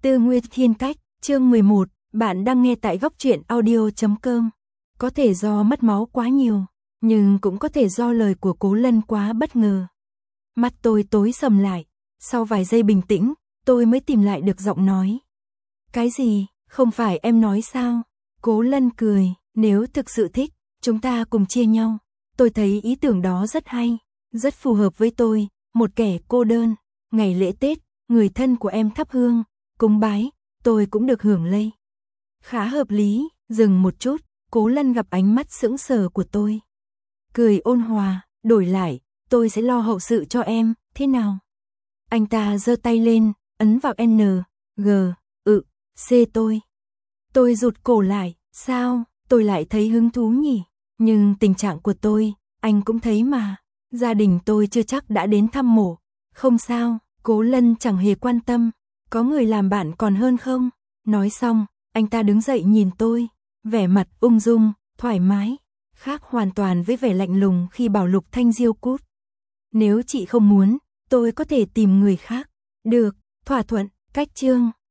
Tư Nguyệt Thiên Cách, chương 11, bạn đang nghe tại góc truyện audio.com. Có thể do mất máu quá nhiều, nhưng cũng có thể do lời của Cố Lân quá bất ngờ. Mắt tôi tối sầm lại, sau vài giây bình tĩnh, tôi mới tìm lại được giọng nói. Cái gì, không phải em nói sao? Cố Lân cười, nếu thực sự thích, chúng ta cùng chia nhau. Tôi thấy ý tưởng đó rất hay, rất phù hợp với tôi, một kẻ cô đơn. Ngày lễ Tết, người thân của em thắp hương, cúng bái, tôi cũng được hưởng lây. Khá hợp lý, dừng một chút, Cố Lân gặp ánh mắt sững sờ của tôi. Cười ôn hòa, đổi lại, tôi sẽ lo hậu sự cho em, thế nào? Anh ta giơ tay lên, ấn vào N, G, C tôi. Tôi rụt cổ lại, sao, tôi lại thấy hứng thú nhỉ? Nhưng tình trạng của tôi, anh cũng thấy mà. Gia đình tôi chưa chắc đã đến thăm mộ. Không sao, Cố Lân chẳng hề quan tâm. Có người làm bạn còn hơn không? Nói xong, anh ta đứng dậy nhìn tôi, vẻ mặt ung dung, thoải mái, khác hoàn toàn với vẻ lạnh lùng khi bảo Lục Thanh Diêu cút. Nếu chị không muốn, tôi có thể tìm người khác. Được, thỏa thuận, cách chương.